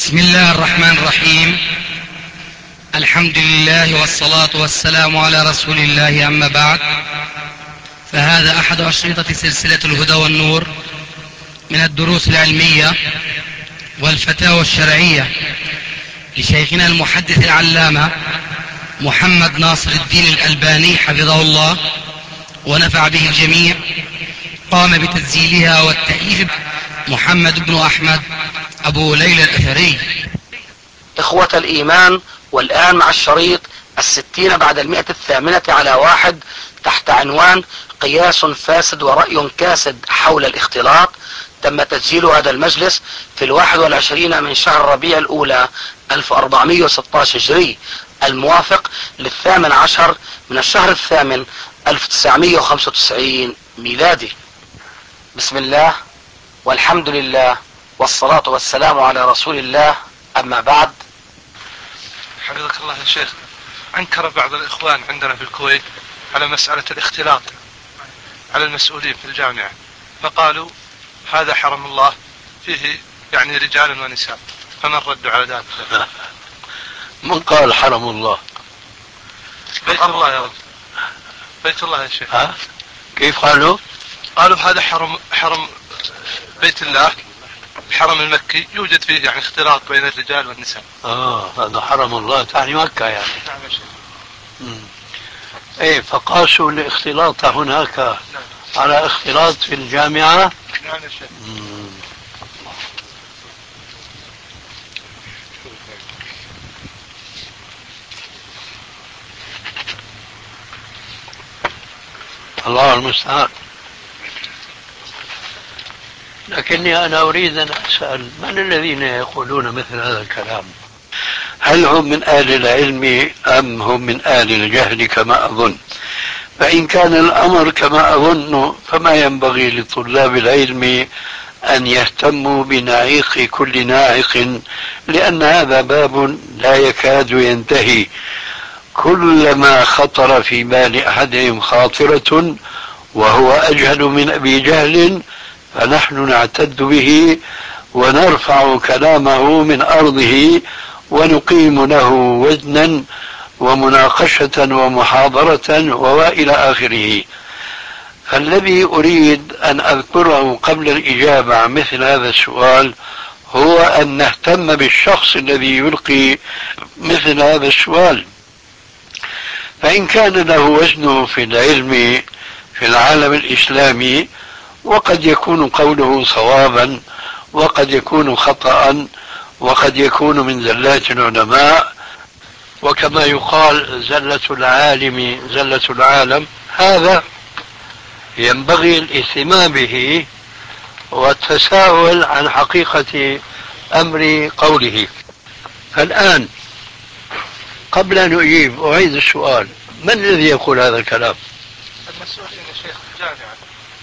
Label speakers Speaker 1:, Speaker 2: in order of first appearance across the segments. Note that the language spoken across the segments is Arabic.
Speaker 1: بسم الله الرحمن الرحيم. الحمد لله والصلاة والسلام على رسول الله، أما بعد، فهذا أحد أشرطة سلسلة الهدى والنور من الدروس العلمية والفتاوى الشرعية لشيخنا المحدث العلامة محمد ناصر الدين الألباني حفظه الله ونفع به الجميع. قام بتسجيلها والتأليف محمد بن أحمد أبو ليلى الأثري.
Speaker 2: إخوة الإيمان، والآن مع الشريط 60 بعد 101 تحت عنوان قياس فاسد ورأي كاسد حول الاختلاط. تم تسجيل هذا المجلس في 21 من شهر ربيع الأولى 1416 هجري، الموافق 18 من الشهر الثامن 1995 ميلادي. بسم الله والحمد لله والصلاة والسلام على رسول الله، أما بعد.
Speaker 3: حفظك الله يا شيخ، أنكر بعض الإخوان عندنا في الكويت على مسألة الاختلاط على المسؤولين في الجامعة، فقالوا هذا حرم الله فيه يعني رجال ونساء، فما الرد على ذلك؟
Speaker 4: من قال حرم الله؟
Speaker 3: بيت الله يا رب، بيت الله يا شيخ.
Speaker 4: كيف قالوا؟
Speaker 3: قالوا هذا حرم بيت الله، الحرم المكي يوجد فيه يعني اختلاط بين الرجال والنساء.
Speaker 4: هذا حرم الله تعني مكة يعني.
Speaker 3: نعم يا شيخ.
Speaker 4: ايه، فقاسوا الاختلاط هناك
Speaker 3: نعم.
Speaker 4: على اختلاط في الجامعة.
Speaker 3: نعم يا شيخ.
Speaker 4: الله المستعان. لكني أنا أريد أن أسأل من الذين يقولون مثل هذا الكلام؟ هل هم من أهل العلم أم هم من أهل الجهل كما أظن؟ فإن كان الأمر كما أظن فما ينبغي لطلاب العلم أن يهتموا بنعيق كل ناعق، لأن هذا باب لا يكاد ينتهي. كلما خطر في بال أحدهم خاطرة وهو أجهل من أبي جهل فنحن نعتد به ونرفع كلامه من أرضه ونقيم له وزنا ومناقشة ومحاضرة وإلى آخره. فالذي أريد أن أذكره قبل الإجابة عن مثل هذا السؤال هو أن نهتم بالشخص الذي يلقي مثل هذا السؤال، فإن كان له وزنه في العلم في العالم الإسلامي، وقد يكون قوله صوابا وقد يكون خطأ وقد يكون من زلات العلماء، وكما يقال زلة العالم زلة العالم، هذا ينبغي الاهتمام به والتساؤل عن حقيقة أمر قوله. الآن قبل أن أجيب أعيد السؤال: من الذي يقول هذا الكلام؟
Speaker 3: المسؤولين يا شيخ في الجامعة.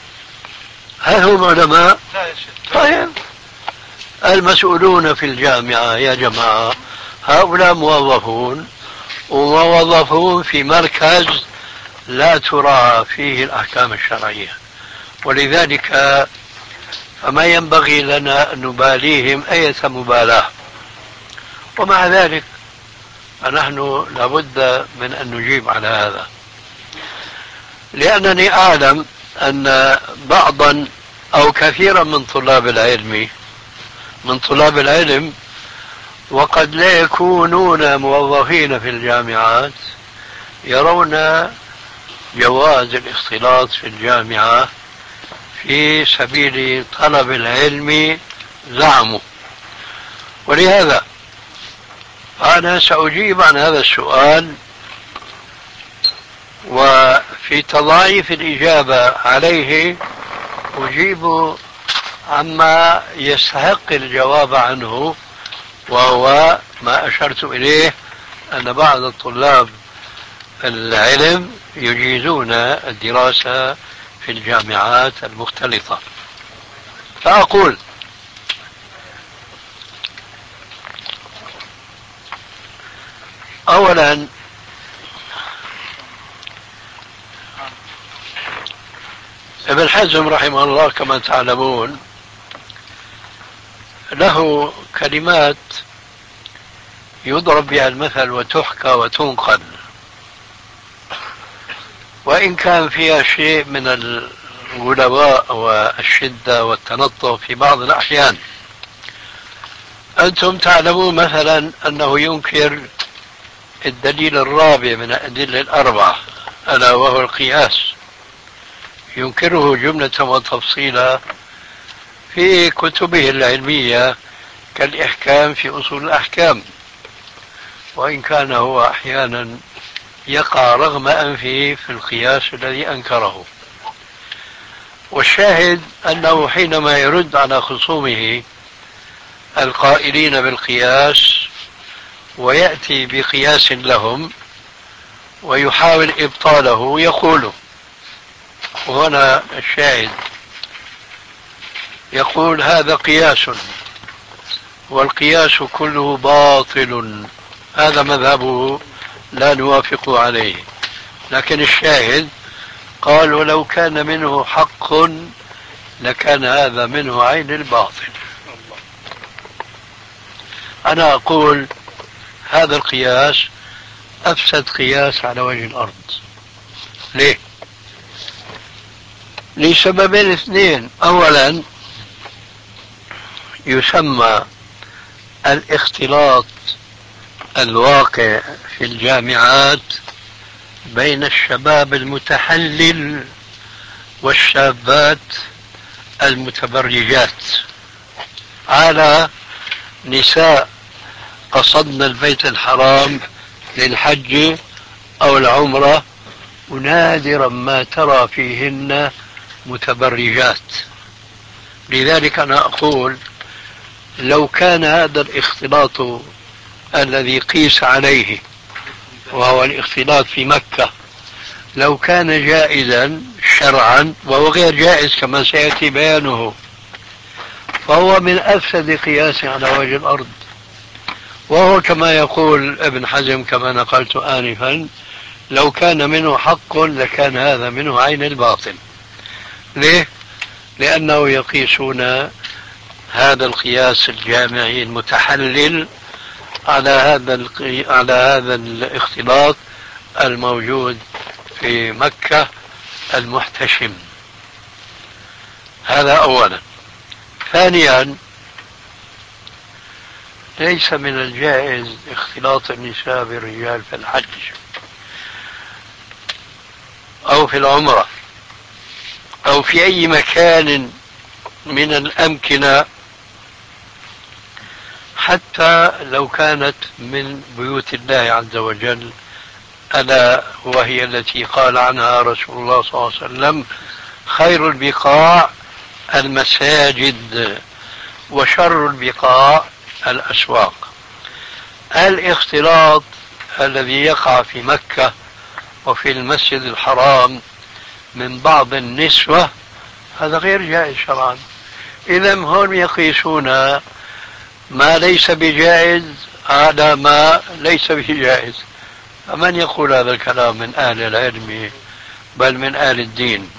Speaker 4: هل هم علماء؟
Speaker 3: لا يا شيخ.
Speaker 4: طيب، المسؤولون في الجامعة يا جماعة هؤلاء موظفون، وموظفون في مركز لا تراعى فيه الأحكام الشرعية، ولذلك فما ينبغي لنا أن نباليهم أي مبالاة. ومع ذلك فنحن لابد من أن نجيب على هذا، لأنني أعلم أن بعضا أو كثيرا من طلاب العلم وقد لا يكونون موظفين في الجامعات يرون جواز الاختلاط في الجامعة في سبيل طلب العلم زعموا. ولهذا أنا سأجيب عن هذا السؤال، وفي تضاعيف الإجابة عليه أجيب عما يستحق الجواب عنه، وهو ما أشرت إليه أن بعض الطلاب العلم يجيزون الدراسة في الجامعات المختلطة. فأقول: أولا، ابن حزم رحمه الله كما تعلمون له كلمات يضرب بها المثل وتحكى وتنقل، وإن كان فيها شيء من الغلواء والشدة والتنطع في بعض الأحيان. أنتم تعلمون مثلا أنه ينكر الدليل الرابع من الأدلة الأربعة ألا وهو القياس، ينكره جملة وتفصيلا في كتبه العلمية كالإحكام في أصول الأحكام، وإن كان هو أحيانا يقع رغم أنفه في القياس الذي أنكره. والشاهد أنه حينما يرد على خصومه القائلين بالقياس ويأتي بقياس لهم ويحاول إبطاله يقول، وهنا الشاهد، يقول هذا قياس والقياس كله باطل، هذا مذهبه لا نوافق عليه. لكن الشاهد قال ولو كان منه حق لكان هذا منه عين الباطل. أنا أقول هذا القياس أفسد قياس على وجه الأرض. ليه؟ لسببين اثنين. أولا، يسمى الاختلاط الواقع في الجامعات بين الشباب المتحلل والشابات المتبرجات على نساء قصدن البيت الحرام للحج أو العمرة، ونادرا ما ترى فيهن متبرجات. لذلك أنا أقول لو كان هذا الاختلاط الذي قيس عليه وهو الاختلاط في مكة لو كان جائزا شرعا، وهو غير جائز كما سيأتي بيانه، فهو من أفسد قياس على وجه الأرض. وهو كما يقول ابن حزم كما نقلت آنفا لو كان منه حق لكان هذا منه عين الباطل. ليه؟ لأنه يقيسون هذا القياس الجامعي المتحلل على هذا الاختلاط الموجود في مكة المحتشم. هذا أولا. ثانيا، ليس من الجائز اختلاط النساء بالرجال في الحج أو في العمرة أو في أي مكان من الأمكنة، حتى لو كانت من بيوت الله عز وجل، ألا وهي التي قال عنها رسول الله صلى الله عليه وسلم خير البقاع المساجد وشر البقاع الأسواق. الاختلاط الذي يقع في مكة وفي المسجد الحرام من بعض النسوة هذا غير جائز شرعا. إذا هم يقيسون ما ليس بجائز على ما ليس بجائز. فمن يقول هذا الكلام من أهل العلم بل من أهل الدين؟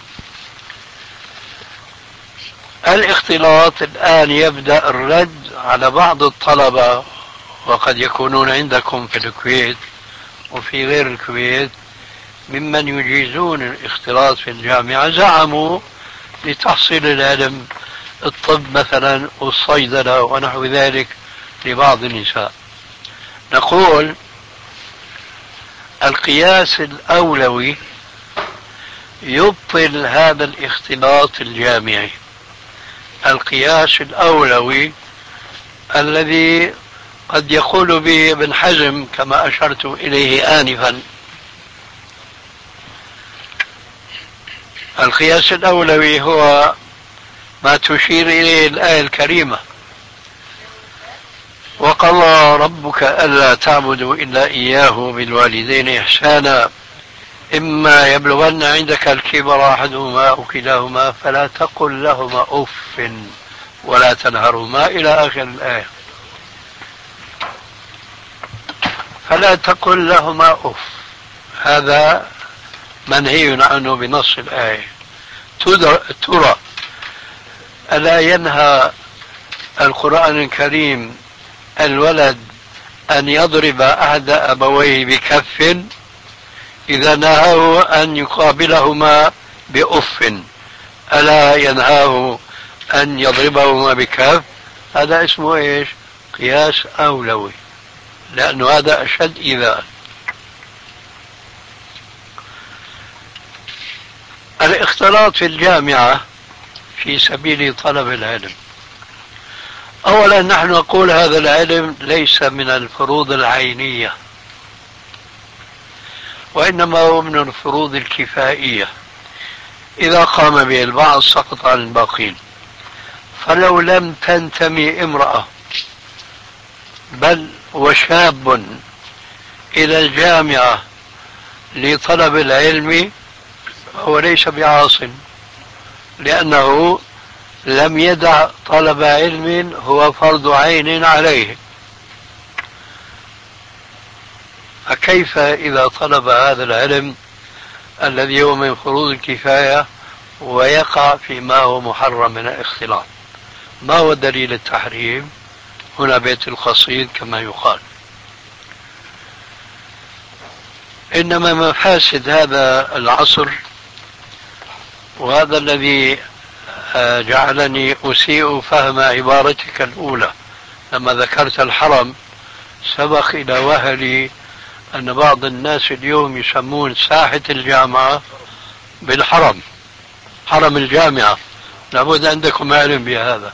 Speaker 4: الاختلاط الآن يبدأ الرد على بعض الطلبة، وقد يكونون عندكم في الكويت وفي غير الكويت ممن يجيزون الاختلاط في الجامعة، زعموا لتحصيل العلم، الطب مثلا والصيدلة ونحو ذلك لبعض النساء. نقول القياس الأولوي يبطل هذا الاختلاط الجامعي. القياس الأولوي الذي قد يقول به ابن حزم كما أشرت إليه آنفا، القياس الأولوي هو ما تشير إليه الآية الكريمة وقضى ربك ألا تعبدوا إلا إياه بالوالدين إحسانا إما يبلغن عندك الكبر أحدهما أو كلاهما فلا تقل لهما أف ولا تنهرهما إلى آخر الآية. فلا تقل لهما أف، هذا منهي عنه بنص الآية. ترى ألا ينهى القرآن الكريم الولد أن يضرب أحد أبويه بكف إذا نهاه أن يقابلهما بأف، ألا ينهاه أن يضربهما بكف؟ هذا اسمه إيش؟ قياس أولوي، لأنه هذا أشد إيذاء. الاختلاط في الجامعة في سبيل طلب العلم، أولا نحن نقول هذا العلم ليس من الفروض العينية، وإنما هو من الفروض الكفائية، إذا قام به البعض سقط عن الباقين. فلو لم تنتمي امرأة بل وشاب إلى الجامعة لطلب العلم فهو ليس بعاص، لأنه لم يدع طلب علم هو فرض عين عليه. فكيف إذا طلب هذا العلم الذي هو من فروض الكفاية ويقع فيما هو محرم من الاختلاط؟ ما هو دليل التحريم؟ هنا بيت القصيد كما يقال. إنما مفاسد هذا العصر، وهذا الذي جعلني أسيء فهم عبارتك الأولى لما ذكرت الحرم، سبق إلى وهلي أن بعض الناس اليوم يسمون ساحة الجامعة بالحرم، حرم الجامعة. لابد عندكم علم بهذا.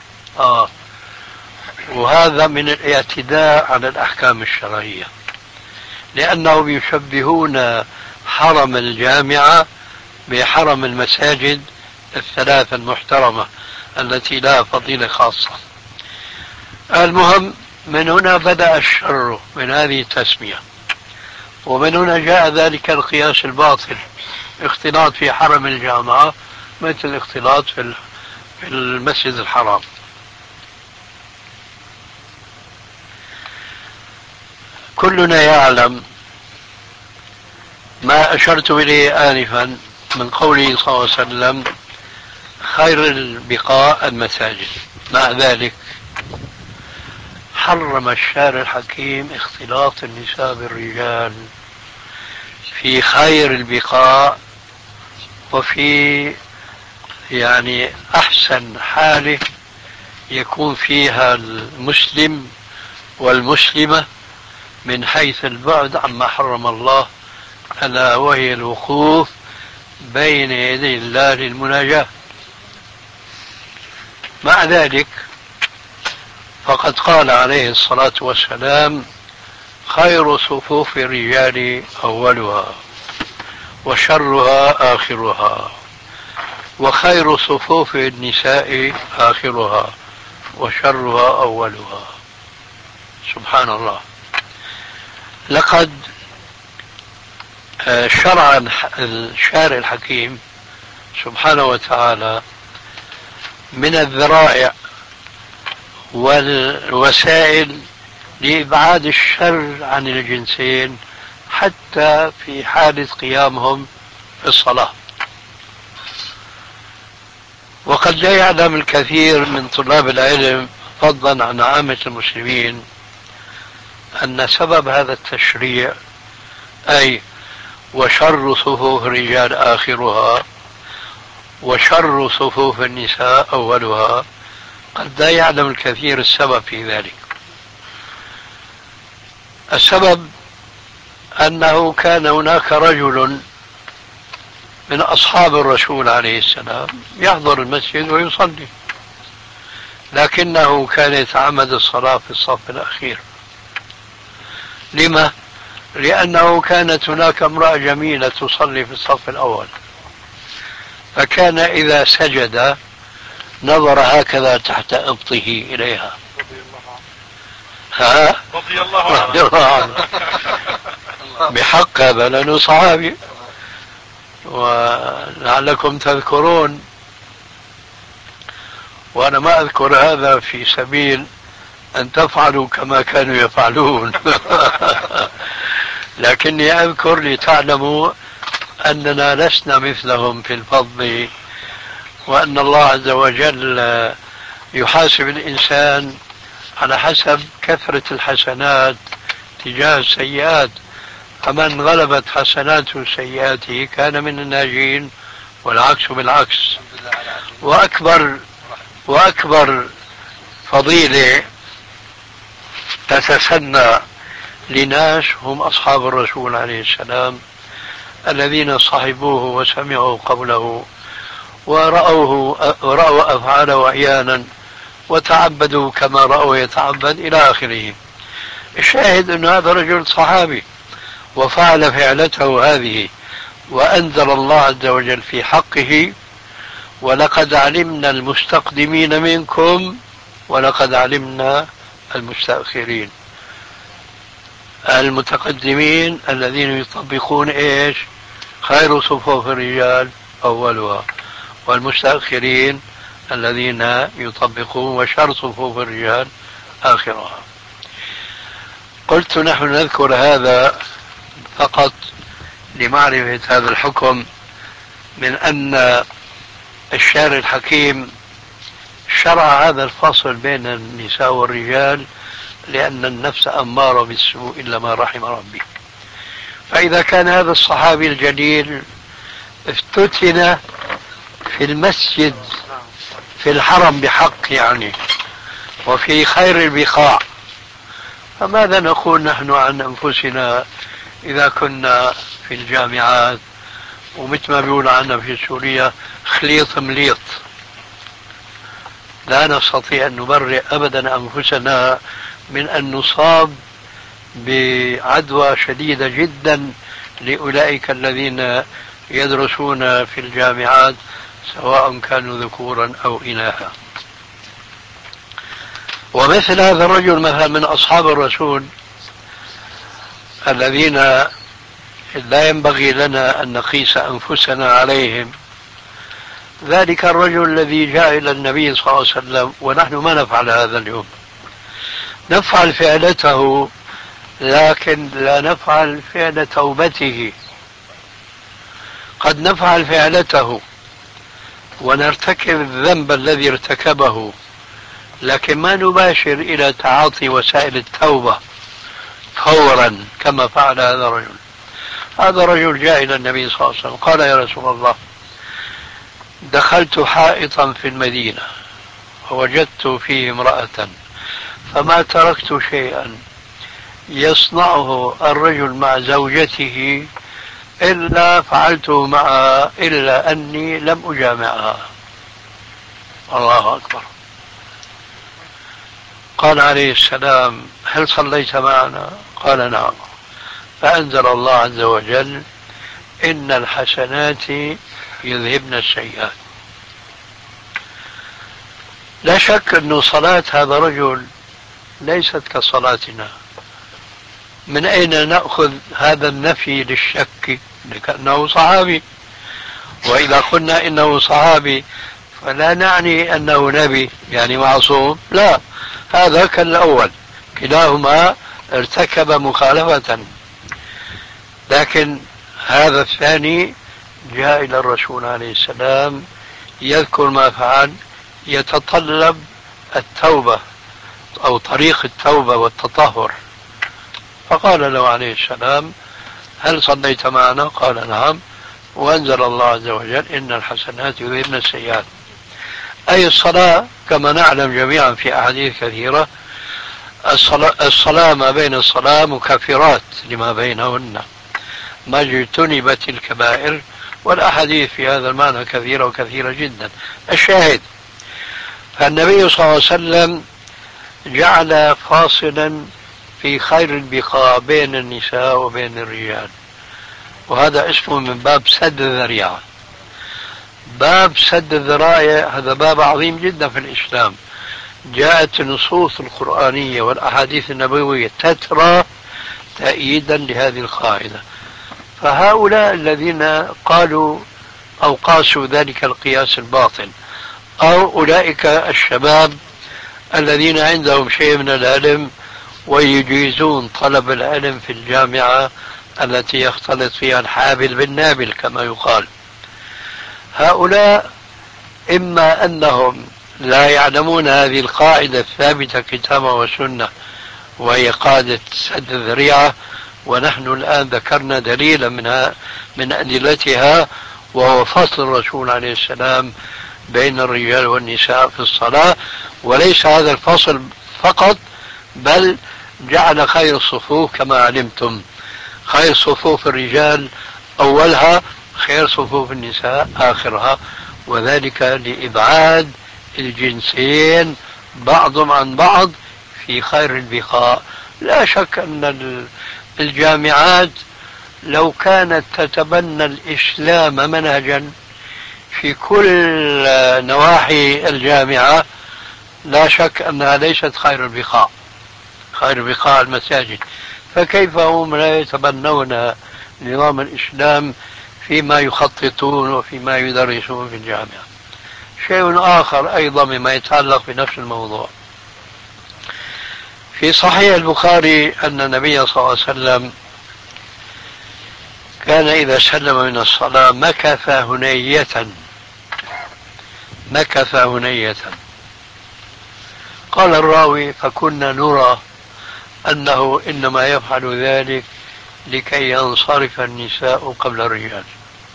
Speaker 4: وهذا من الاعتداء على الأحكام الشرعية، لأنهم يشبهون حرم الجامعة بحرم المساجد الثلاثة المحترمة التي لها فضيلة خاصة. المهم، من هنا بدأ الشر من هذه التسمية، ومن هنا جاء ذلك القياس الباطل، اختلاط في حرم الجامعة مثل الاختلاط في المسجد الحرام. كلنا يعلم ما أشرت إليه آنفا من قوله صلى الله عليه وسلم: خير البقاء المساجد. مع ذلك حرم الشارع الحكيم اختلاط النساء بالرجال في خير البقاع، وفي أحسن حالة يكون فيها المسلم والمسلمة من حيث البعد عما حرم الله، ألا وهي الوقوف بين يدي الله للمناجاة. مع ذلك فقد قال عليه الصلاة والسلام: خير صفوف الرجال أولها وشرها آخرها، وخير صفوف النساء آخرها وشرها أولها. سبحان الله. لقد شرع الشارع الحكيم سبحانه وتعالى من الذرائع والوسائل لإبعاد الشر عن الجنسين حتى في حالة قيامهم في الصلاة. وقد لا يعلم الكثير من طلاب العلم فضلا عن عامة المسلمين أن سبب هذا التشريع، أي وشر صفوف الرجال آخرها وشر صفوف النساء أولها، قد لا يعلم الكثير السبب في ذلك. السبب أنه كان هناك رجل من أصحاب الرسول عليه السلام يحضر المسجد ويصلي، لكنه كان يتعمد الصلاة في الصف الأخير. لما؟ لأنه كانت هناك امرأة جميلة تصلي في الصف الأول، فكان إذا سجد نظر هكذا تحت إبطه إليها.
Speaker 3: رضي الله عنه.
Speaker 4: بحق هذا لأنه صحابي. ولعلكم تذكرون، وأنا ما أذكر هذا في سبيل أن تفعلوا كما كانوا يفعلون لكني أذكر لتعلموا أننا لسنا مثلهم في الفضل، وأن الله عز وجل يحاسب الإنسان على حسب كثرة الحسنات تجاه السيئات، فمن غلبت حسناته سيئاته كان من الناجين، والعكس بالعكس. وأكبر فضيلة تتسنى لناس هم أصحاب الرسول عليه السلام، الذين صحبوه وسمعوا قوله ورأوا أفعاله أحيانا وتعبدوا كما رأوا يتعبد إلى آخره. الشاهد أن هذا رجل صحابي وفعل فعلته هذه، وأنزل الله عز وجل في حقه: ولقد علمنا المستقدمين منكم ولقد علمنا المستأخرين. المتقدمين الذين يطبقون ايش؟ خير صفوف الرجال أولها، والمستأخرين الذين يطبقون وشر صفوف الرجال آخرها. قلت نحن نذكر هذا فقط لمعرفة هذا الحكم، من أن الشارع الحكيم شرع هذا الفصل بين النساء والرجال، لأن النفس أمارة بالسوء إلا ما رحم ربي. فإذا كان هذا الصحابي الجليل افتتن في المسجد في الحرم بحق يعني، وفي خير البقاع، فماذا نقول نحن عن أنفسنا إذا كنا في الجامعات ومثل ما بيقول عنا في سوريا خليط مليط؟ لا نستطيع أن نبرئ أبدا أنفسنا من أن نصاب بعدوى شديدة جدا لأولئك الذين يدرسون في الجامعات، سواء كانوا ذكورا أو إناثا. ومثل هذا الرجل مثلا من أصحاب الرسول الذين لا ينبغي لنا أن نقيس أنفسنا عليهم، ذلك الرجل الذي جاء إلى النبي صلى الله عليه وسلم، ونحن ما نفعل هذا اليوم، نفعل فعلته لكن لا نفعل فعل توبته. قد نفعل فعلته ونرتكب الذنب الذي ارتكبه، لكن ما نباشر إلى تعاطي وسائل التوبة فورا كما فعل هذا الرجل. هذا الرجل جاء إلى النبي صلى الله عليه وسلم قال: يا رسول الله، دخلت حائطا في المدينة ووجدت فيه امرأة، فما تركت شيئا يصنعه الرجل مع زوجته إلا فعلته معها، إلا أني لم أجامعها. الله أكبر. قال عليه السلام: هل صليت معنا؟ قال: نعم. فأنزل الله عز وجل: إن الحسنات يذهبن السيئات. لا شك أن صلاة هذا الرجل ليست كصلاتنا. من أين نأخذ هذا النفي للشك؟ لأنه صحابي، وإذا قلنا إنه صحابي فلا نعني أنه نبي يعني معصوم، لا، هذا كالأول، كلاهما ارتكب مخالفة. لكن هذا الثاني جاء إلى الرسول عليه السلام يذكر ما فعل، يتطلب التوبة أو طريق التوبة والتطهر، فقال له عليه السلام: هل صليت معنا؟ قال: نعم. وأنزل الله عز وجل: إن الحسنات يذهبن السيئات. أي الصلاة كما نعلم جميعا في أحاديث كثيرة، الصلاة ما بين الصلاة مكفرات لما بينهن ما اجتنبت الكبائر، والأحاديث في هذا المعنى كثيرة وكثيرة جدا. الشاهد، فالنبي صلى الله عليه وسلم جعل فاصلا في خير البقاع بين النساء وبين الرجال، وهذا اسمه من باب سد الذريعة. باب سد الذرائع هذا باب عظيم جدا في الإسلام. جاءت النصوص القرآنية والأحاديث النبوية تترى تأييدا لهذه القاعدة. فهؤلاء الذين قالوا أو قاسوا ذلك القياس الباطل، أو أولئك الشباب الذين عندهم شيء من العلم ويجيزون طلب العلم في الجامعة التي يختلط فيها الحابل بالنابل كما يقال، هؤلاء إما أنهم لا يعلمون هذه القاعدة الثابتة كتابا وسنة، وهي قاعدة سد الذريعة. ونحن الآن ذكرنا دليلا من أدلتها، وهو فصل الرسول عليه السلام بين الرجال والنساء في الصلاة. وليس هذا الفصل فقط، بل جعل خير الصفوف كما علمتم، خير صفوف الرجال أولها، خير صفوف النساء آخرها، وذلك لإبعاد الجنسين بعضهم عن بعض في خير البقاء. لا شك أن الجامعات لو كانت تتبنى الإسلام منهجا في كل نواحي الجامعة، لا شك أنها ليست خير البقاء، خير بقاء المساجد. فكيف هم لا يتبنون نظام الإسلام فيما يخططون وفيما يدرسون في الجامعة؟ شيء آخر أيضا مما يتعلق بنفس الموضوع، في صحيح البخاري أن النبي صلى الله عليه وسلم كان إذا سلم من الصلاة مكث هنية. قال الراوي: فكنا نرى أنه إنما يفعل ذلك لكي ينصرف النساء قبل الرجال،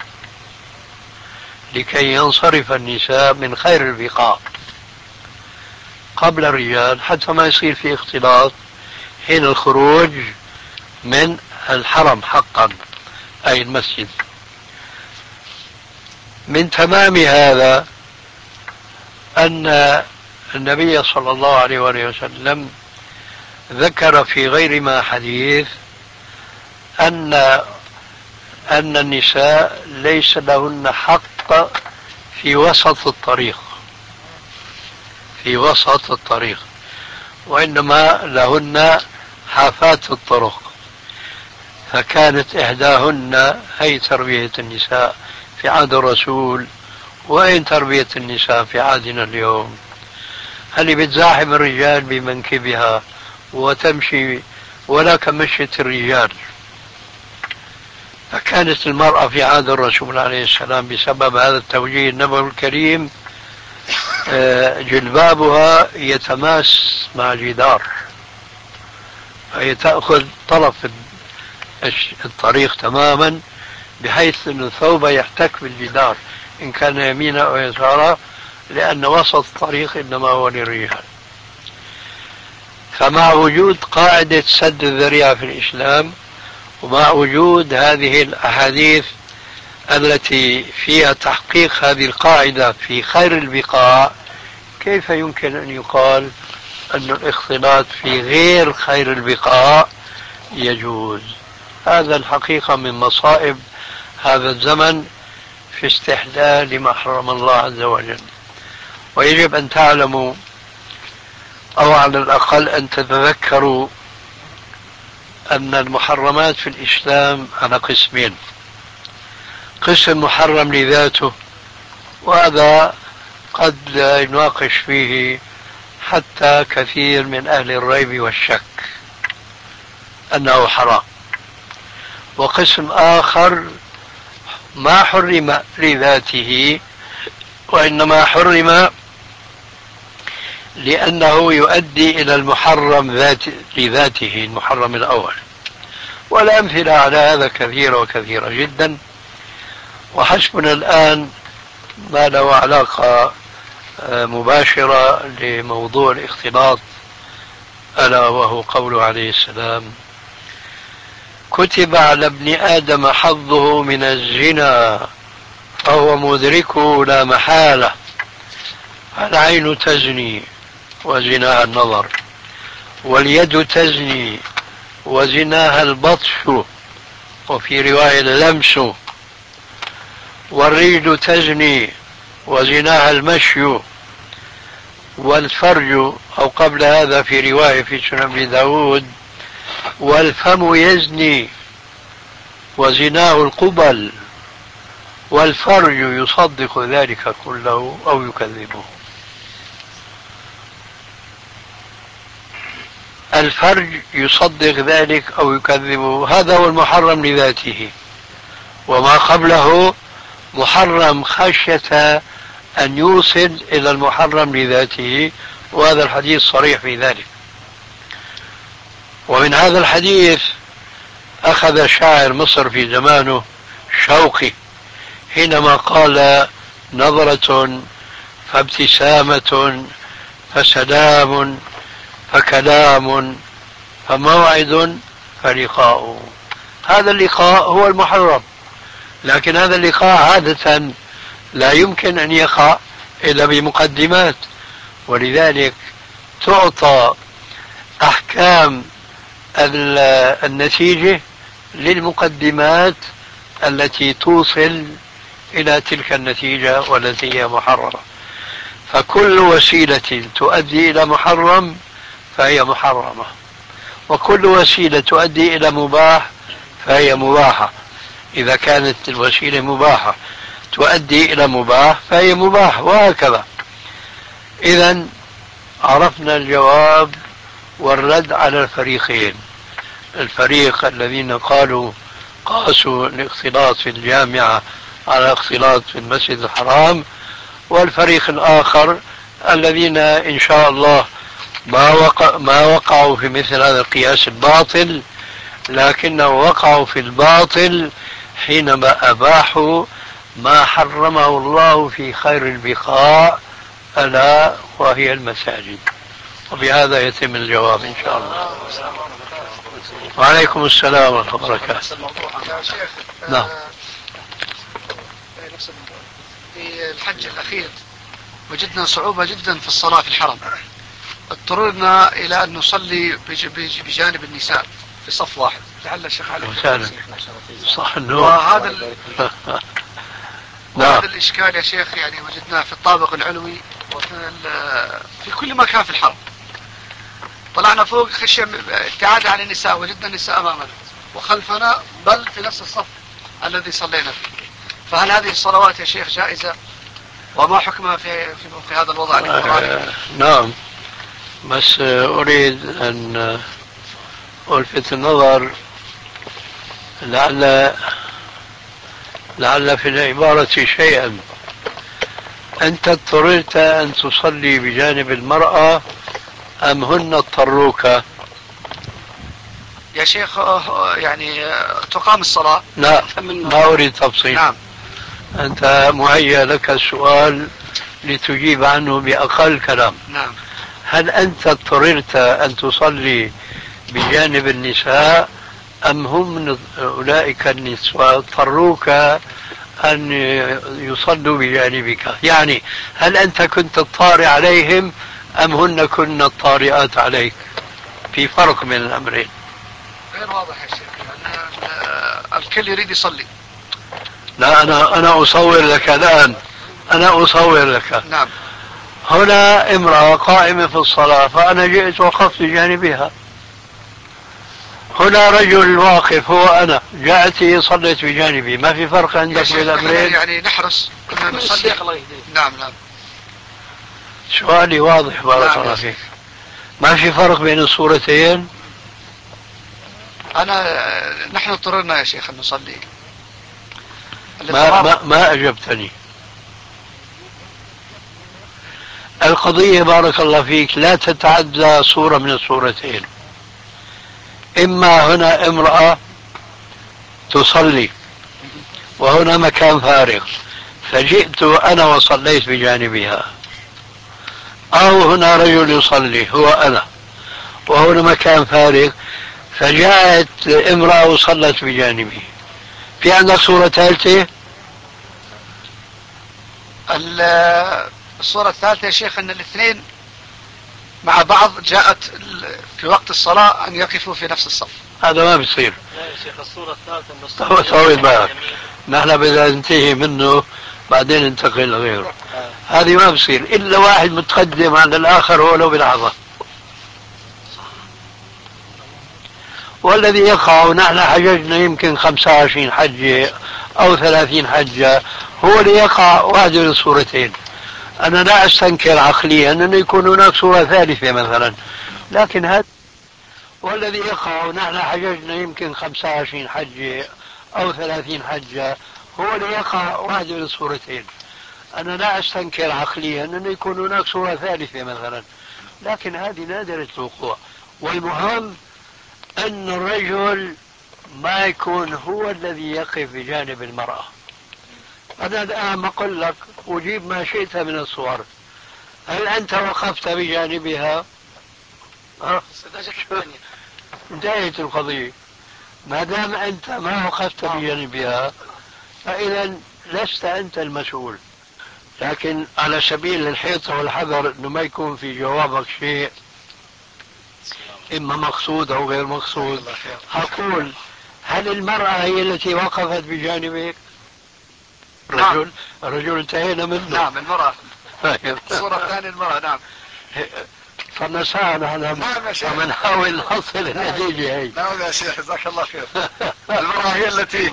Speaker 4: لكي ينصرف النساء من خير البقاء قبل الرجال، حتى ما يصير في اختلاط حين الخروج من الحرم حقا، أي المسجد. من تمام هذا أن النبي صلى الله عليه وسلم ذكر في غير ما حديث أن النساء ليس لهن حق في وسط الطريق، وإنما لهن حافات الطرق. فكانت إحداهن هي تربية النساء في عهد الرسول، وأين تربية النساء في عهدنا اليوم؟ هل بتزاحم الرجال بمنكبها وتمشي ولا كمشية الرجال؟ فكانت المرأة في عهد الرسول عليه السلام بسبب هذا التوجيه النبوي الكريم جلبابها يتماس مع جدار، فهي تأخذ طرف الطريق تماما، بحيث أن الثوب يحتك بالجدار إن كان يمينا أو يسارا، لأن وسط الطريق إنما هو للرجال. فمع وجود قاعدة سد الذريعة في الإسلام، ومع وجود هذه الأحاديث التي فيها تحقيق هذه القاعدة في خير البقاء، كيف يمكن أن يقال أن الاختلاط في غير خير البقاء يجوز؟ هذا الحقيقة من مصائب هذا الزمن في استحلال ما حرم الله عز وجل. ويجب أن تعلموا، أو على الأقل أن تتذكروا، أن المحرمات في الإسلام على قسمين: قسم محرم لذاته، وهذا قد لا يناقش فيه حتى كثير من أهل الريب والشك أنه حرام. وقسم آخر ما حرم لذاته، وإنما حرم لأنه يؤدي إلى المحرم لذاته، المحرم الأول. والأمثلة على هذا كثيرة وكثيرة جدا، وحسبنا الآن ما له علاقة مباشرة لموضوع الاختلاط، ألا وهو قوله عليه السلام: كتب على ابن آدم حظه من الزنا فهو مدركه لا محالة، العين تزني وزناها النظر، واليد تزني وزناها البطش، وفي رواية اللمس، والرجل تزني وزناها المشي، والفرج، أو قبل هذا في رواية في سنن أبي داود: والفم يزني وزناه القبل، والفرج يصدق ذلك كله أو يكذبه. الفرج يصدق ذلك أو يكذبه، هذا هو المحرم لذاته، وما قبله محرم خشية أن يوصل إلى المحرم لذاته، وهذا الحديث صريح في ذلك. ومن هذا الحديث أخذ شاعر مصر في زمانه شوقي حينما قال: نظرة فابتسامة فسلام فكلام فموعد فلقاء. هذا اللقاء هو المحرم، لكن هذا اللقاء عادة لا يمكن أن يقع إلا بمقدمات، ولذلك تعطى أحكام النتيجة للمقدمات التي توصل إلى تلك النتيجة والتي هي محرمة. فكل وسيلة تؤدي إلى محرم فهي محرمة، وكل وسيلة تؤدي إلى مباح فهي مباحة. إذا كانت الوسيلة مباحة تؤدي إلى مباح فهي مباح، وهكذا. إذا عرفنا الجواب والرد على الفريقين: الفريق الذين قاسوا الاختلاط في الجامعة على اختلاط في المسجد الحرام، والفريق الآخر الذين إن شاء الله ما وقعوا في مثل هذا القياس الباطل، لكنه وقعوا في الباطل حينما أباحوا ما حرمه الله في خير البقاع، ألا وهي المساجد. وبهذا يتم الجواب إن شاء الله. وعليكم السلام ورحمة الله وبركاته.
Speaker 5: يا شيخ،
Speaker 4: نعم.
Speaker 5: في الحج الأخير وجدنا صعوبة جدا في الصلاة في الحرم، اضطررنا إلى أن نصلي بجانب النساء في صف واحد. لعل الشيخ علي
Speaker 4: صح النور.
Speaker 5: وهذا وهذا الإشكال يا شيخ يعني وجدناه في الطابق العلوي في كل مكان في الحرم. طلعنا فوق خشية ابتعاد عن النساء، وجدنا النساء أمامنا وخلفنا، بل في نفس الصف الذي صلينا فيه. فهل هذه الصلوات يا شيخ جائزة؟ وما حكمها في هذا الوضع؟
Speaker 4: نعم، بس أريد أن ألفت النظر لعل في العبارة شيئا. أنت اضطررت أن تصلي بجانب المرأة أم هن اضطروك؟
Speaker 5: يا شيخ يعني تقام الصلاة.
Speaker 4: لا، ما أريد تفصيل.
Speaker 5: نعم.
Speaker 4: أنت مهيأ لك السؤال لتجيب عنه بأقل كلام.
Speaker 5: نعم.
Speaker 4: هل أنت اضطررت أن تصلي بجانب النساء أم هم أولئك النساء اضطروك أن يصلوا بجانبك؟ يعني هل أنت كنت الطارئ عليهم أم هن كن الطارئات عليك؟ في فرق من الأمرين.
Speaker 5: غير واضح يا شيخ، يعني الكل يريد يصلي.
Speaker 4: لا، أنا أصور لك الآن، أنا أصور لك.
Speaker 5: نعم.
Speaker 4: هنا امرأة قائمة في الصلاة، فأنا جئت وقفت بجانبها. هنا رجل واقف هو أنا، جاءت صليت بجانبي. ما في فرق عندك بين الأمرين؟
Speaker 5: يعني نحرص أن نصلي. نعم.
Speaker 4: سؤالي واضح بارك الله فيك. ما في فرق بين الصورتين؟
Speaker 5: نحن اضطررنا يا شيخ أن نصلي.
Speaker 4: ما أجبتني. القضية بارك الله فيك لا تتعدى صورة من الصورتين. إما هنا امرأة تصلي وهنا مكان فارغ فجئت أنا وصليت بجانبها، أو هنا رجل يصلي هو أنا وهنا مكان فارغ فجاءت امرأة وصلت بجانبي. في عندك صورة ثالثة؟
Speaker 5: الصورة الثالثة يا شيخ أن الاثنين مع بعض جاءت في وقت الصلاة أن يقفوا في نفس الصف.
Speaker 4: هذا ما بيصير.
Speaker 6: لا يا شيخ، الصورة الثالثة
Speaker 4: طول بالك، نحن بدنا ننتهي منه بعدين ننتقل لغيره. هذه ما بصير إلا واحد متقدم على الآخر ولو بلحظة. والذي يقع، ونحن حججنا يمكن 25 حجة أو 30 حجة، هو اللي يقع واحدة من الصورتين. أنا لا أستنكر عقليا أن يكون هناك صورة ثالثة مثلا، لكن هذا والذي يقع، ونحن حججنا يمكن 25 حجة أو 30 حجة، هو اللي يقع واحدة من الصورتين. أنا لا أستنكر عقليا أنه يكون هناك صورة ثالثة مثلا، لكن هذه نادرة الوقوع. والمهم أن الرجل ما يكون هو الذي يقف بجانب المرأة. أنا الآن أقول لك أجيب ما شئت من الصور، هل أنت وقفت بجانبها؟ انتهت القضية. ما دام أنت ما وقفت بجانبها فإذا لست أنت المسؤول. لكن على سبيل الحيطة والحذر أنه ما يكون في جوابك شيء إما مقصود أو غير مقصود، أقول هل المرأة هي التي وقفت بجانبك؟ الرجل انتهينا منه.
Speaker 5: نعم المرأة. الصورة الثانية المرأة. نعم.
Speaker 4: فنسانا ونحاول نحصل النتيجة هي.
Speaker 5: نعم يا شيخ جزاك الله خير. المرأة هي التي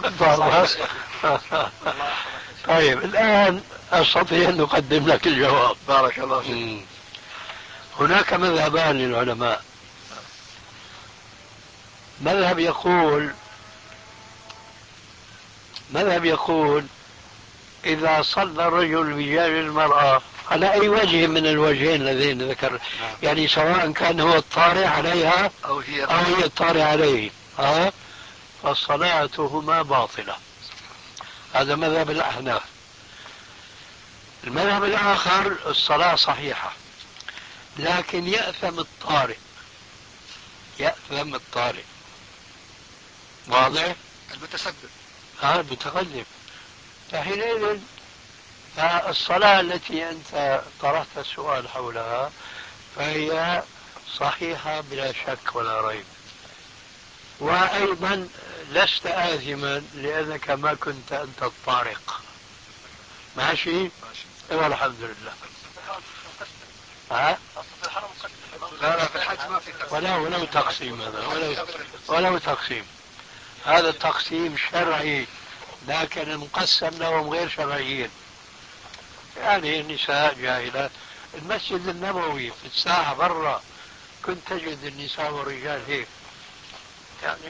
Speaker 4: طيب الآن أستطيع أن أقدم لك الجواب.
Speaker 5: بارك الله فيك.
Speaker 4: هناك مذهبان للعلماء. مذهب يقول إذا صلى الرجل بجانب المرأة على أي وجه من الوجهين الذين ذكر، يعني سواء كان هو الطارئ عليها أو هي الطارئ عليه، فصلاتهما باطلة. هذا مذهب الأحناف. المذهب الآخر الصلاة صحيحة، لكن يأثم الطارئ. واضح؟ المتقدم. فحينئذ فالصلاة التي أنت طرحت السؤال حولها فهي صحيحة بلا شك ولا ريب. وأيضا لست آثما لأنك ما كنت أنت الطارق. ماشي؟ والحمد لله.
Speaker 5: لا في الحج ما في تقسيم.
Speaker 4: ولو تقسيم هذا ولو تقسيم. هذا التقسيم شرعي، لكن المقسم لهم غير شرعيين. يعني النساء جاهلات. المسجد النبوي في الساحة برا كنت تجد النساء والرجال هيك يعني.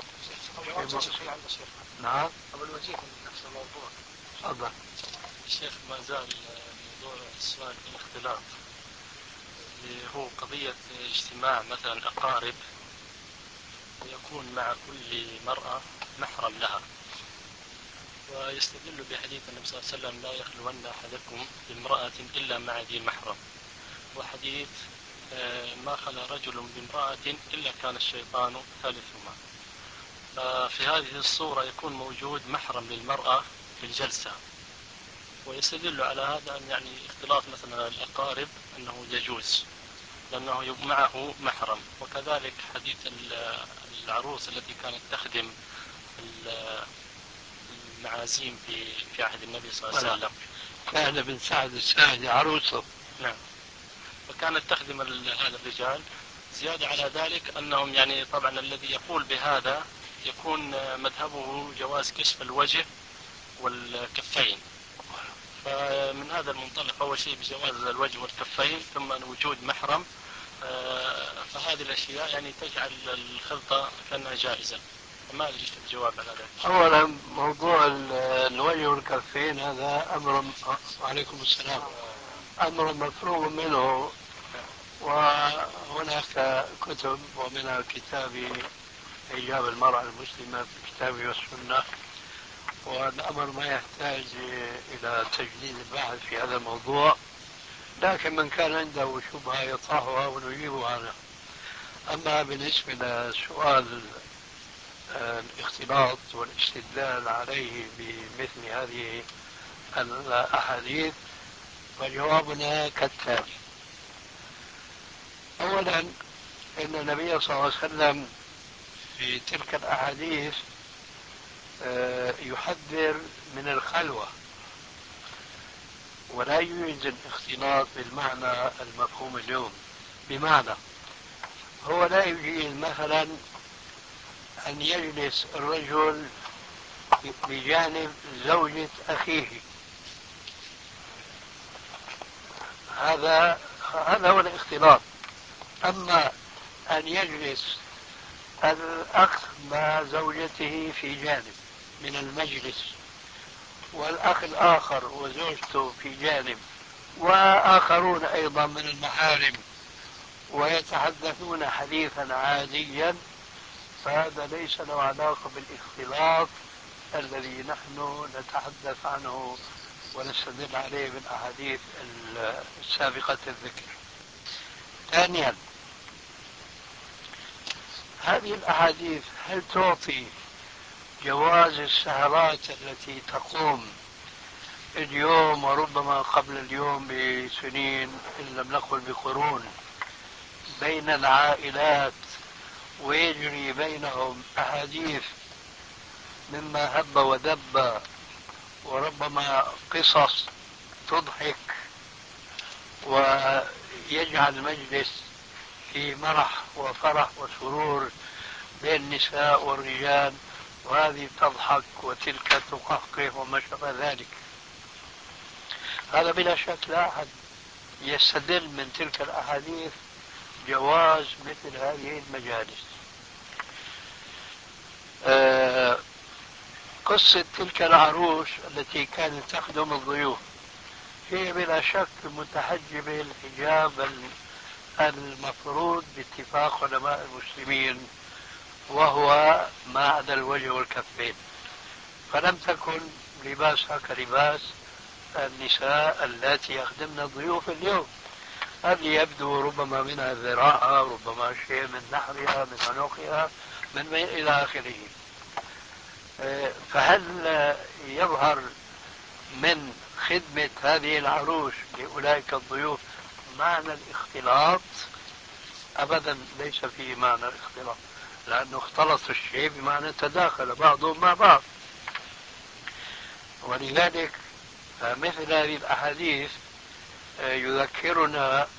Speaker 4: نعم.
Speaker 6: قبل وجيه من نفس الموضوع.
Speaker 4: تفضل.
Speaker 6: الشيخ ما زال موضوع السؤال في الاختلاط اللي هو قضية اجتماع مثلا أقارب ويكون مع كل مرأة محرم لها، ويستدل بحديث النبي صلى الله عليه وسلم لا يخلون أحدكم بامرأة إلا مع ذي محرم، وحديث ما خلا رجل بامرأة إلا كان الشيطان ثالثهما. ففي هذه الصورة يكون موجود محرم للمرأة في الجلسة، ويستدل على هذا أن يعني اختلاط مثلا الأقارب أنه يجوز لأنه معه محرم. وكذلك حديث العروس التي كانت تخدم المعازيم في عهد النبي صلى الله عليه وسلم،
Speaker 4: كان بن سعد الساعدي عروسه.
Speaker 6: نعم. وكانت تخدم هذا الرجال. زيادة على ذلك أنهم يعني طبعا الذي يقول بهذا يكون مذهبه جواز كشف الوجه والكفين. فمن هذا المنطلق أول شيء بجواز الوجه والكفين، ثم وجود محرم. فهذه الأشياء يعني تجعل الخلطة كأنها جائزة. فما أدري الجواب على ذلك.
Speaker 4: أولا موضوع الوجه والكفين هذا أمر، وعليكم السلام، أمر مفروغ منه. وهناك كتب ومنها كتابي حجاب المرأة المسلمة في الكتاب والسنة، والأمر ما يحتاج إلى تجديد البحث في هذا الموضوع. لكن من كان عنده شبهة يطرحها ونجيب عنها. أما بالنسبة لسؤال الاختلاط والاستدلال عليه بمثل هذه الأحاديث فجوابنا كالتالي. أولا إن النبي صلى الله عليه وسلم في تلك الأحاديث يحذر من الخلوة، ولا يوجد الاختلاط بالمعنى المفهوم اليوم. بمعنى هو لا يجيز مثلا أن يجلس الرجل بجانب زوجة أخيه، هذا هو الاختلاط. أما أن يجلس الأخ مع زوجته في جانب من المجلس والأخ الآخر وزوجته في جانب، وآخرون أيضا من المحارم، ويتحدثون حديثا عاديا، فهذا ليس له علاقة بالاختلاط الذي نحن نتحدث عنه ونستدل عليه بالأحاديث السابقة الذكر. ثانيا، هذه الأحاديث هل تعطي جواز السهرات التي تقوم اليوم وربما قبل اليوم بسنين إن لم نقل بقرون بين العائلات، ويجري بينهم أحاديث مما هب ودب، وربما قصص تضحك ويجعل المجلس في مرح وفرح وسرور بين النساء والرجال، وهذه تضحك وتلك تقهقه وما شابه ذلك؟ هذا بلا شك لا أحد يستدل من تلك الأحاديث جواز مثل هذه المجالس. قصة تلك العروس التي كانت تخدم الضيوف هي بلا شك متحجبة الحجاب المفروض باتفاق علماء المسلمين، وهو ما عدا الوجه والكفين، فلم تكن لباسها كلباس النساء اللاتي يخدمن الضيوف اليوم. هذه يبدو ربما منها ذراعها، ربما شيء من نحرها، من عنقها، من إلى آخره. فهل يظهر من خدمة هذه العروس لأولئك الضيوف معنى الاختلاط؟ أبدا ليس فيه معنى الاختلاط، لأنه اختلط الشيء بمعنى تداخل بعضهم مع بعض. ولذلك مثل هذه الأحاديث يذكرنا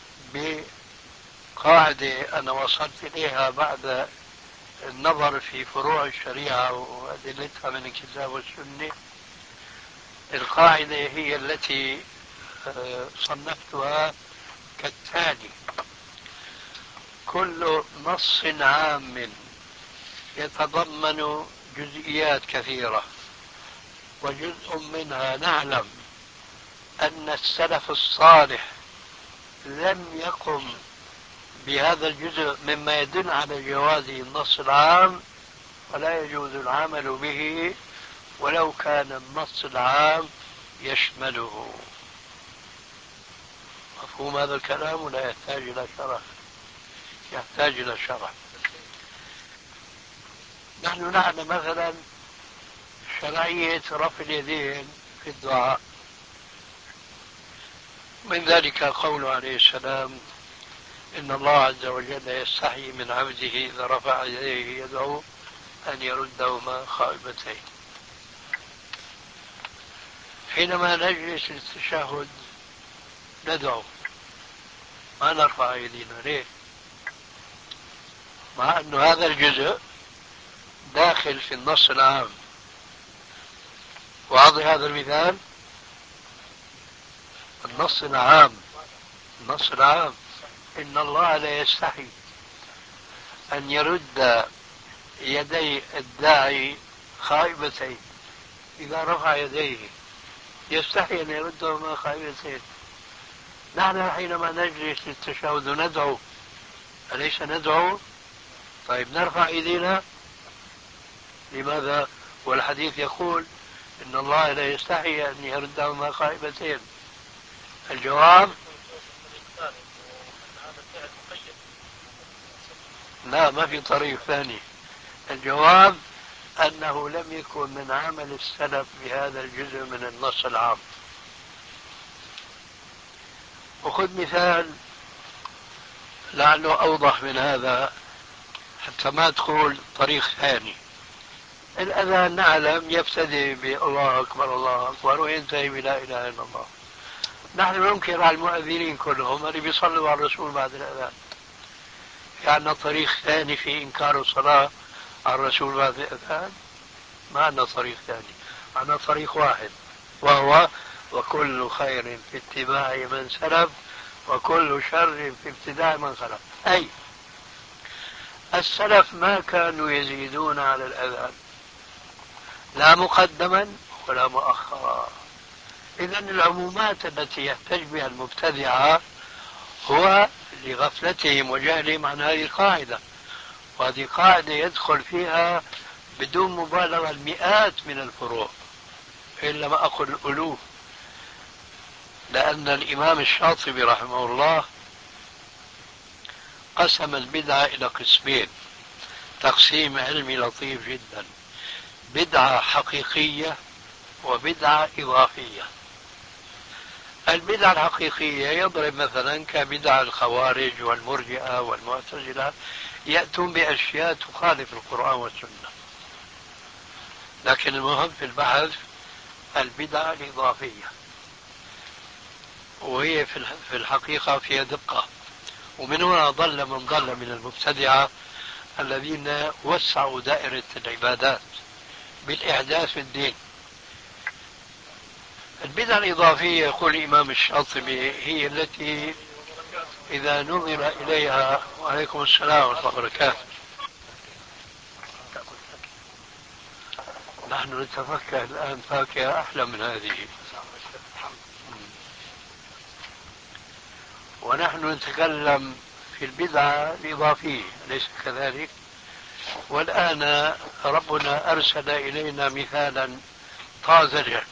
Speaker 4: بقاعدة أنا وصلت إليها بعد النظر في فروع الشريعة وأدلتها من الكتاب والسنة. القاعدة هي التي صنفتها كالتالي: كل نص عام يتضمن جزئيات كثيرة، وجزء منها نعلم أن السلف الصالح لم يقم بهذا الجزء مما يدل على جواز النص العام، ولا يجوز العمل به ولو كان النص العام يشمله. مفهوم هذا الكلام ولا يحتاج إلى شرح؟ يحتاج إلى شرح. نحن نعلم مثلا شرعية رفع اليدين في الدعاء، من ذلك قوله عليه السلام: إن الله عز وجل يستحي من عبده إذا رفع يديه يدعو أن يردهما خائبتين. حينما نجلس للتشهد ندعو، ما نرفع أيدينا. ليه؟ مع أن هذا الجزء داخل في النص العام. واضح هذا المثال؟ النص العام إن الله لا يستحي أن يرد يدي الداعي خائبتين. إذا رفع يديه يستحي أن يردهما خائبتين. نحن حينما نجلس للتشهد ندعو، أليس ندعو؟ طيب نرفع أيدينا لماذا؟ والحديث يقول إن الله لا يستحي أن يردهما خائبتين. الجواب: لا، ما في طريق ثاني. الجواب أنه لم يكن من عمل السلف بهذا الجزء من النص العام. وخذ مثال لعله أوضح من هذا حتى ما تقول طريق ثاني. الأذان نعلم يبتدئ بالله أكبر الله أكبر وينتهي بلا إله إلا الله. نحن ننكر على المؤذنين كلهم اللي بيصلوا على الرسول بعد الأذان. يعني طريق ثاني في إنكار الصلاة على الرسول بعد الأذان؟ ما عندنا طريق ثاني، عندنا طريق واحد، وهو: وكل خير في اتباع من سلف وكل شر في ابتداع من خلف. أي السلف ما كانوا يزيدون على الأذان لا مقدما ولا مؤخرا. إذا العمومات التي يحتج بها المبتدعة هو لغفلتهم وجهلهم عن هذه القاعدة، وهذه قاعدة يدخل فيها بدون مبالغة المئات من الفروع، إلا ما أقول الألوف، لأن الإمام الشاطبي رحمه الله قسم البدعة إلى قسمين تقسيم علمي لطيف جدا: بدعة حقيقية وبدعة إضافية. البدعة الحقيقية يضرب مثلا كبدع الخوارج والمرجئة والمعتزلة، يأتون بأشياء تخالف القرآن والسنة. لكن المهم في البحث البدعة الإضافية، وهي في الحقيقة فيها دقة. ومن هنا ضل من ضل من المبتدعة الذين وسعوا دائرة العبادات بالإحداث في الدين. البدعة الإضافية يقول الإمام الشاطبي هي التي إذا نظر إليها، وعليكم السلام ورحمة الله وبركاته، نحن نتفكه الآن فاكهة أحلى من هذه، ونحن نتكلم في البدعة الإضافية، أليس كذلك؟ والآن ربنا أرسل إلينا مثالا طازجا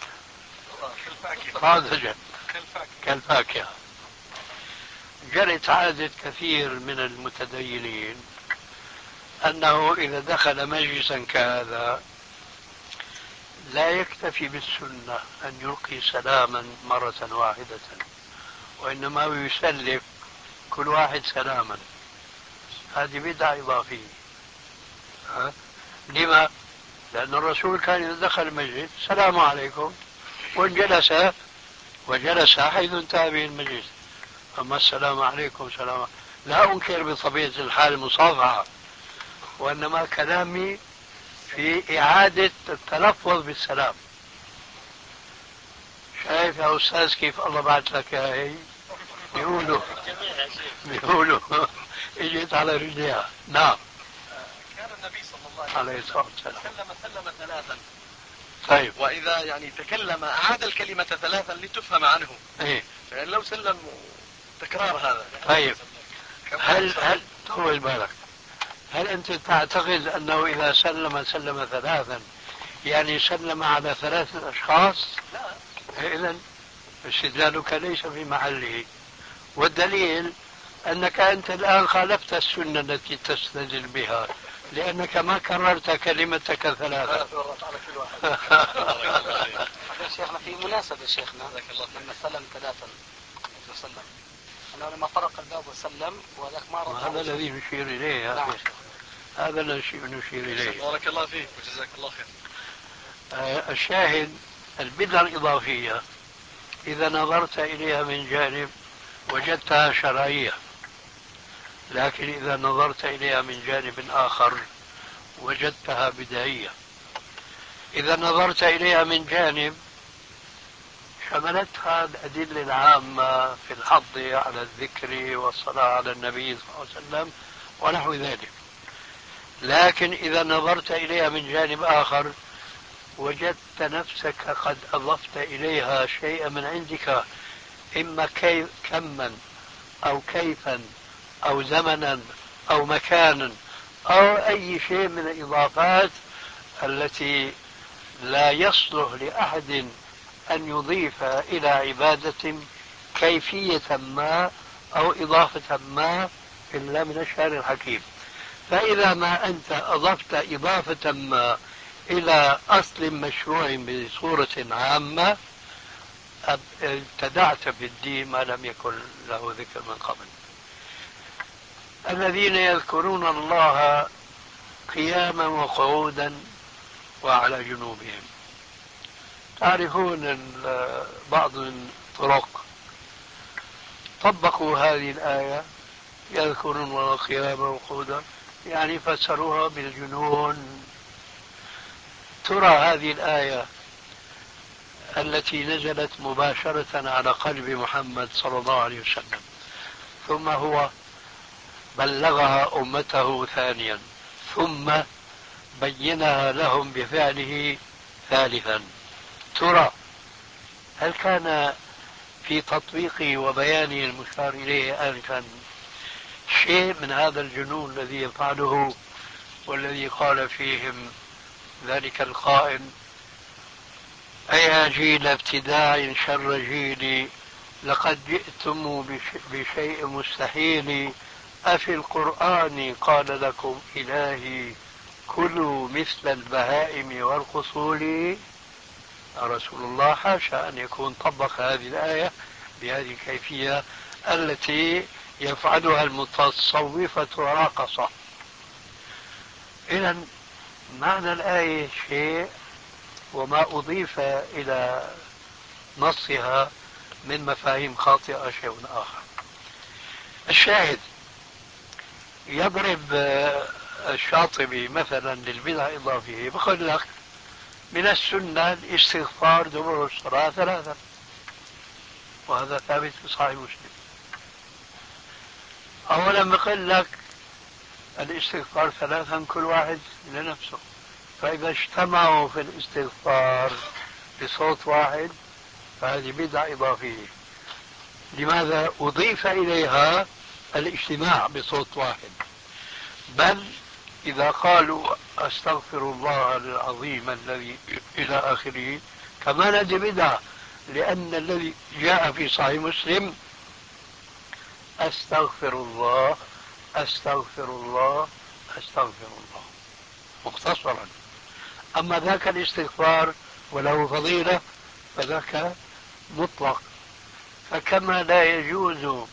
Speaker 4: كالفاكهة. جرت عادة كثير من المتدينين أنه إذا دخل مجلسا كهذا لا يكتفي بالسنة أن يلقي سلاما مرة واحدة، وإنما يسلف كل واحد سلاما. هذه بدعة إضافية. لما؟ لأن الرسول كان إذا دخل المسجد السلام عليكم وجلس حيث انتهى به المجلس. أما السلام عليكم سلام، لا أنكر بطبيعة الحال المصافحة، وإنما كلامي في إعادة التلفظ بالسلام. شايف يا أستاذ كيف الله بعث لك هي؟ بيقولوا اجت على رجليها. نعم.
Speaker 7: كان النبي صلى الله
Speaker 4: عليه الصلاة والسلام
Speaker 7: سلم ثلاثا.
Speaker 4: طيب.
Speaker 7: وإذا يعني تكلم أعاد الكلمة ثلاثا لتفهم عنه.
Speaker 4: إيه.
Speaker 7: يعني لو سلم تكرار هذا.
Speaker 4: طيب. هل طول بالك، هل أنت تعتقد أنه إذا سلم ثلاثا يعني سلم على 3 أشخاص؟
Speaker 7: لا.
Speaker 4: إذن استدلالك ليس في محله، والدليل أنك أنت الآن خالفت السنة التي تستدل بها، لأنك ما كررت كلمتك 3.
Speaker 2: شيخنا في مناسبة شيخنا لما سلم 3 وسلم أنه لما طرق الباب وسلم وذاك ما رد.
Speaker 4: هذا الذي نشير إليه.
Speaker 2: نعم.
Speaker 4: هذا الذي نشير إليه.
Speaker 7: بارك الله فيك وجزاك الله خير.
Speaker 4: الشاهد البدعة الإضافية إذا نظرت إليها من جانب وجدتها شرعية، لكن إذا نظرت إليها من جانب آخر وجدتها بدعية. إذا نظرت إليها من جانب شملتها الأدلة العامة في الحض على الذكر والصلاة على النبي صلى الله عليه وسلم ونحو ذلك، لكن إذا نظرت إليها من جانب آخر وجدت نفسك قد أضفت إليها شيئا من عندك، إما كما أو كيفا أو زمنا أو مكانا أو أي شيء من الإضافات التي لا يصلح لأحد أن يضيف إلى عبادة كيفية ما أو إضافة ما إلا من الشارع الحكيم. فإذا ما أنت أضفت إضافة ما إلى أصل مشروع بصورة عامة ابتدعت بالدين ما لم يكن له ذكر من قبل. الذين يذكرون الله قياما وقعودا وعلى جنوبهم. تعرفون بعض الطرق طبقوا هذه الآية يذكرون الله قياما وقعودا، يعني فسروها بالجنون. ترى هذه الآية التي نزلت مباشرة على قلب محمد صلى الله عليه وسلم ثم هو بلغها أمته ثانيا ثم بينها لهم بفعله ثالثا، ترى هل كان في تطبيقه وبيانه المشار إليه آنفا شيء من هذا الجنون الذي يفعله والذي قال فيهم ذلك القائل: أيا جيل ابتداع شر جيلي لقد جئتم بشيء مستحيل أفي القرآن قال لكم إلهي كلوا مثل البهائم والقصول. رسول الله حاشا أن يكون طبق هذه الآية بهذه الكيفية التي يفعلها المتصوفة راقصة. إذا معنى الآية شيء وما أضيف إلى نصها من مفاهيم خاطئة شيء آخر. الشاهد يضرب الشاطبي مثلا للبدع الإضافية بقول لك من السنة الاستغفار دبر الصلاة 3، وهذا ثابت في صحيح مسلم. أولا بقول لك الاستغفار 3 كل واحد لنفسه، فإذا اجتمعوا في الاستغفار بصوت واحد فهذه بدعة إضافية. لماذا أضيف إليها الاجتماع بصوت واحد؟ بل إذا قالوا أستغفر الله العظيم الذي إلى آخره كمان هذه بدعة، لأن الذي جاء في صحيح مسلم أستغفر الله أستغفر الله أستغفر الله مختصرا. أما ذاك الاستغفار وله فضيلة فذاك مطلق. فكما لا يجوز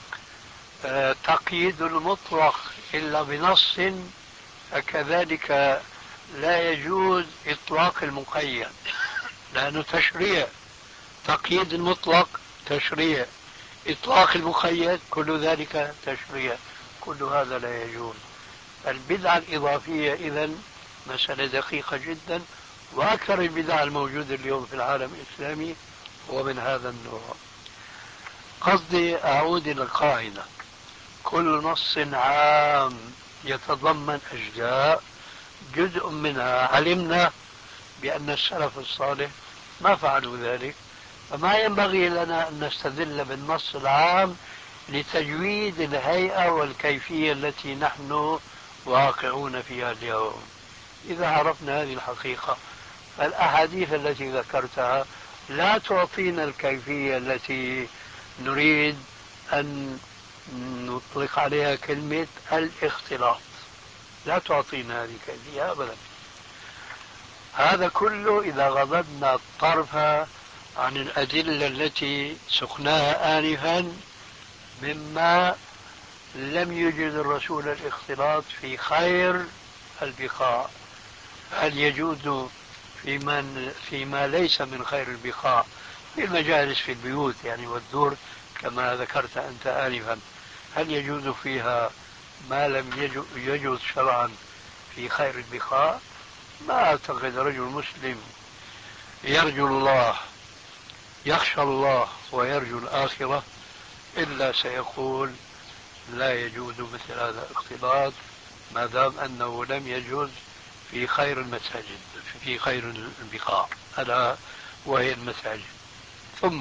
Speaker 4: تقييد المطلق إلا بنص فكذلك لا يجوز إطلاق المقيد، لأنه تشريع. تقييد المطلق تشريع، إطلاق المقيد كل ذلك تشريع، كل هذا لا يجوز. البدعة الإضافية إذن مسألة دقيقة جدا، وأكثر البدع الموجودة اليوم في العالم الإسلامي هو من هذا النوع. قصدي أعود إلى القاعدة: كل نص عام يتضمن أجزاء جزء منها علمنا بأن السلف الصالح ما فعلوا ذلك، فما ينبغي لنا أن نستدل بالنص العام لتجويد الهيئة والكيفية التي نحن واقعون فيها اليوم. إذا عرفنا هذه الحقيقة فالأحاديث التي ذكرتها لا تعطينا الكيفية التي نريد أن نطلق عليها كلمة الاختلاط، لا تعطينا هذه الكيفية أبدا. هذا كله إذا غضبنا الطرف عن الأدلة التي سقناها آنفا مما لم يجد الرسول الاختلاط في خير البقاع. هل يجوز فيما ليس من خير البقاع، في المجالس في البيوت يعني والدور كما ذكرت أنت آنفا، هل يجوز فيها ما لم يجوز شرعا في خير البقاع؟ ما أعتقد رجل مسلم يرجو الله يخشى الله ويرجو الآخرة إلا سيقول لا يجوز مثل هذا الاختلاط ما دام أنه لم يجوز في خير المساجد، في خير البقاع ألا وهي المساجد. ثم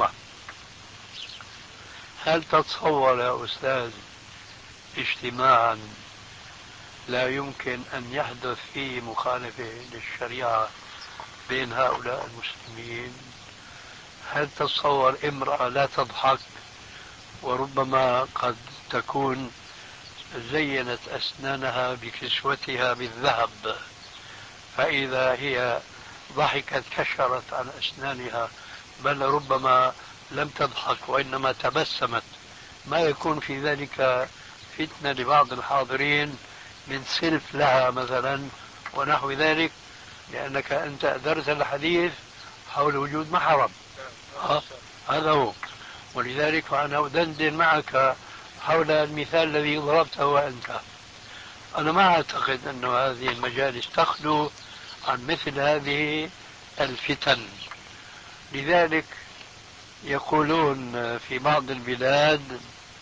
Speaker 4: هل تتصور يا أستاذ اجتماعا لا يمكن أن يحدث فيه مخالفة للشريعة بين هؤلاء المسلمين؟ هل تتصور امرأة لا تضحك وربما قد تكون زينت أسنانها بكسوتها بالذهب، فإذا هي ضحكت كشرت عن أسنانها، بل ربما لم تضحك وإنما تبسمت، ما يكون في ذلك فتنة لبعض الحاضرين من سلف لها مثلا ونحو ذلك، لأنك أنت أدرت الحديث حول وجود محرم. هذا هو. ولذلك فأنا أدندن معك حول المثال الذي ضربته أنت. أنا ما أعتقد أن هذه المجالس تخلو عن مثل هذه الفتن. لذلك يقولون في بعض البلاد،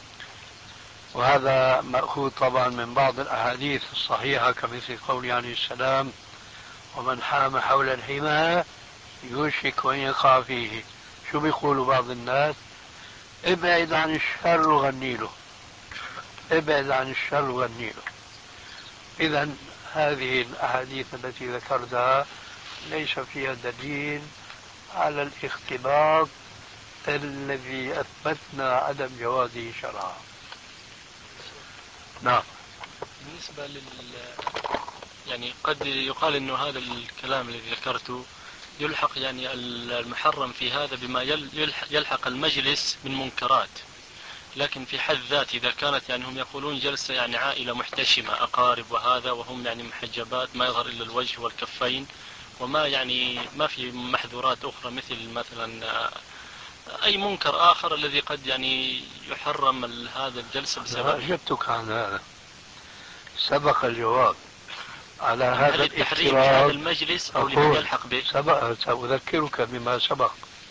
Speaker 4: وهذا مأخوذ طبعا من بعض الأحاديث الصحيحة كمثل قول عليه السلام: ومن حام حول الحمى يوشك أن يقع فيه. شو بيقولوا بعض الناس؟ ابعد عن الشر وغني له، ابعد عن الشر وغني له. إذا هذه الأحاديث التي ذكرتها ليس فيها دليل على الاختلاط الذي أثبتنا عدم جوازه شرعا. نعم.
Speaker 6: بالنسبة يعني قد يقال انه هذا الكلام الذي ذكرته يلحق يعني المحرم في هذا بما يلحق المجلس من منكرات، لكن في حد ذات إذا كانت يعني هم يقولون جلسة يعني عائلة محتشمة أقارب وهذا وهم يعني محجبات ما يظهر إلا الوجه والكفين وما يعني ما في محظورات أخرى مثلا أي منكر آخر الذي قد يعني يحرم هذا الجلسة بسبب.
Speaker 4: أجبتك عن هذا، سبق الجواب على
Speaker 6: يعني
Speaker 4: هذا
Speaker 6: هل التحريم في
Speaker 4: الافتراض.
Speaker 6: هذا المجلس أو لمن يلحق به؟
Speaker 4: سأذكرك بما سبق.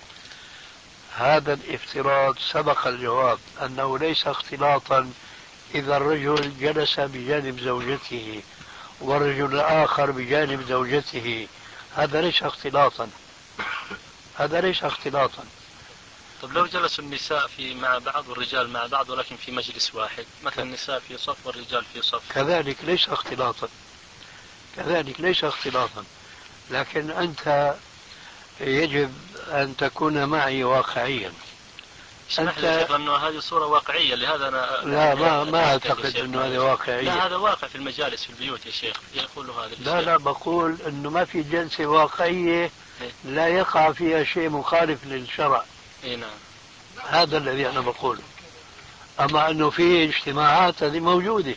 Speaker 4: هذا الافتراض سبق الجواب أنه ليس اختلاطا إذا الرجل جلس بجانب زوجته والرجل الآخر بجانب زوجته، هذا ليس اختلاطا، هذا ليس اختلاطا.
Speaker 6: طب لو جلسوا النساء مع بعض والرجال مع بعض ولكن في مجلس واحد، مثلا النساء في صف والرجال في صف،
Speaker 4: كذلك ليس اختلاطا، كذلك ليس اختلاطا. لكن أنت يجب أن تكون معي واقعيا.
Speaker 6: اسمح لي يا شيخ لأنه هذه صورة واقعية، لهذا أنا
Speaker 4: لا ما أعتقد أنه هذا واقعية.
Speaker 6: لا هذا واقع في المجالس في البيوت يا شيخ يقول هذا الشيء.
Speaker 4: لا بقول أنه ما في جلسة واقعية لا يقع فيها شيء مخالف للشرع.
Speaker 6: نعم.
Speaker 4: هذا الذي أنا بقوله. أما أنه في اجتماعات هذه موجودة.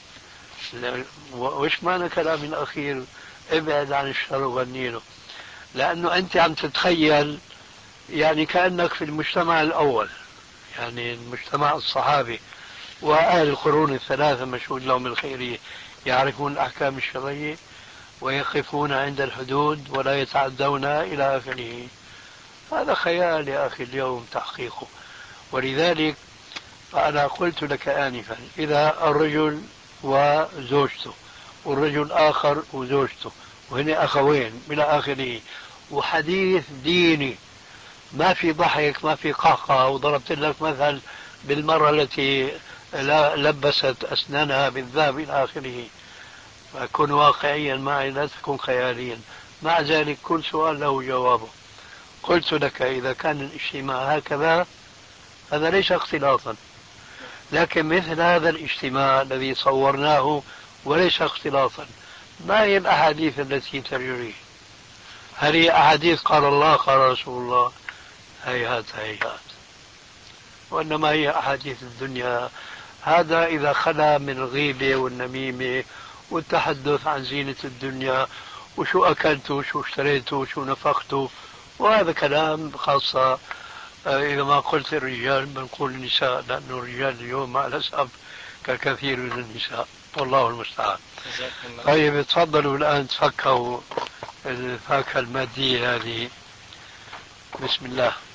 Speaker 4: وإيش معنى كلامي الأخير ابعد عن الشر وغني له؟ لأنه أنت عم تتخيل يعني كأنك في المجتمع الأول، يعني المجتمع الصحابي وأهل القرون الثلاثة مشهود لهم الخيرية، يعرفون الأحكام الشرعية ويقفون عند الحدود ولا يتعدون إلى آخره. هذا خيال يا أخي اليوم تحقيقه. ولذلك فأنا قلت لك آنفا إذا الرجل وزوجته والرجل آخر وزوجته وهنا أخوين إلى آخره وحديث ديني، ما في ضحك ما في قهقه، وضربت لك مثل بالمرة التي لبست أسنانها بالذهب إلى آخره، فكن واقعيا معي لا تكن خياليا. مع ذلك كل سؤال له جوابه. قلت لك إذا كان الاجتماع هكذا هذا ليس اختلاطا، لكن مثل هذا الاجتماع الذي صورناه وليس اختلاطا، ما هي الأحاديث التي تجري؟ هل هي أحاديث قال الله قال رسول الله؟ هيهات هيهات. وإنما هي أحاديث الدنيا. هذا إذا خلا من الغيبة والنميمة والتحدث عن زينة الدنيا وشو أكلت وشو اشتريت وشو نفقت، وهذا كلام خاصة إذا ما قلت الرجال بنقول النساء، لأن الرجال اليوم مع الأسف ككثير من النساء، والله المستعان. طيب تفضلوا الآن تفكروا الفاكهة المادية هذه. بسم الله.